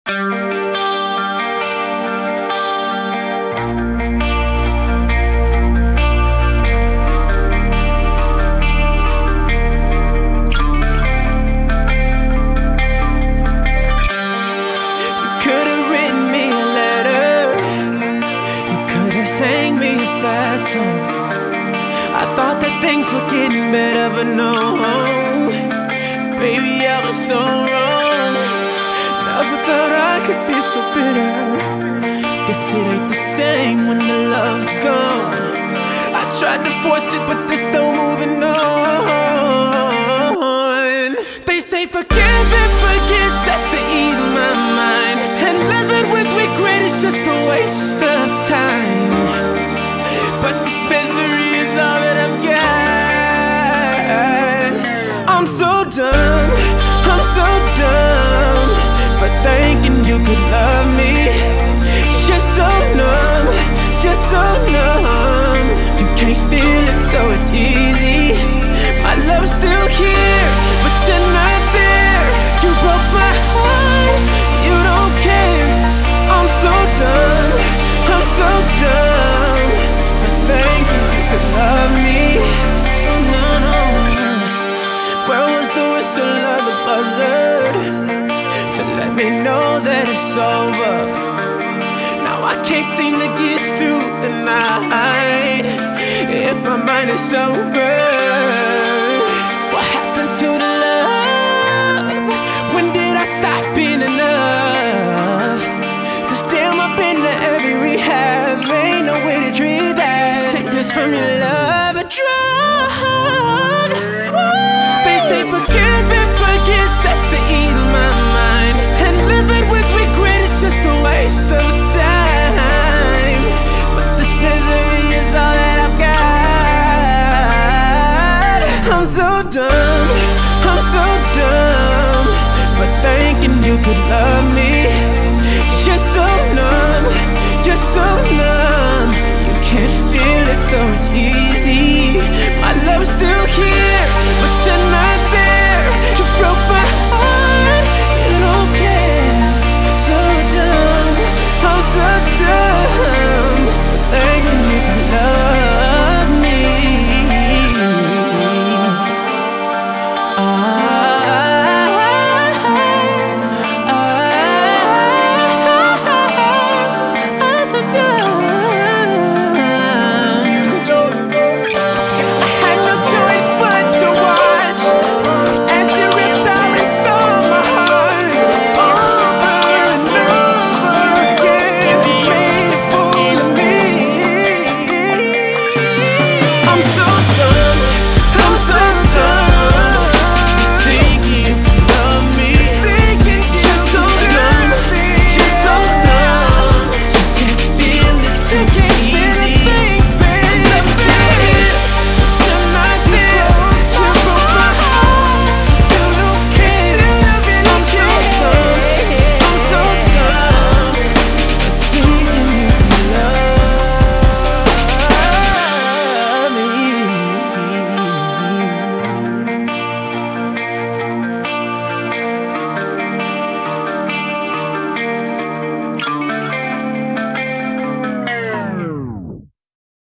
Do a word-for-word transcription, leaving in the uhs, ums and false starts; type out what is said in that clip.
could've written me a letter, you could've sang me a sad song. I thought that things were getting better, but no, baby, I was so wrong. Never thought I could be so bitter. Guess it ain't the same when the love's gone. I tried to force it, but they're still moving on. They say forgive and forget just to ease my mind, and living with regret is just a waste of time. But this misery is all that I've got. I'm so dumb, I'm so dumb for thinking you could love me. You're so numb, you're so numb. You can't feel it, so it's easy. My love's still here, but you're not there. You broke my heart, you don't care. I'm so dumb, I'm so dumb for thinking you could love me. No, no. Where was the whistle of the buzzard to let me know that it's over? Now I can't seem to get through the night if my mind is sober. What happened to the love? When did I stop being enough? Cause damn, I've been to every rehab, ain't no way to treat that. Sickness from your love, a drug. They say forgive and forget just to ease my mind, and living with regret is just a waste of time. But this misery is all that I've got. I'm so dumb, I'm so dumb for thinking you could love me.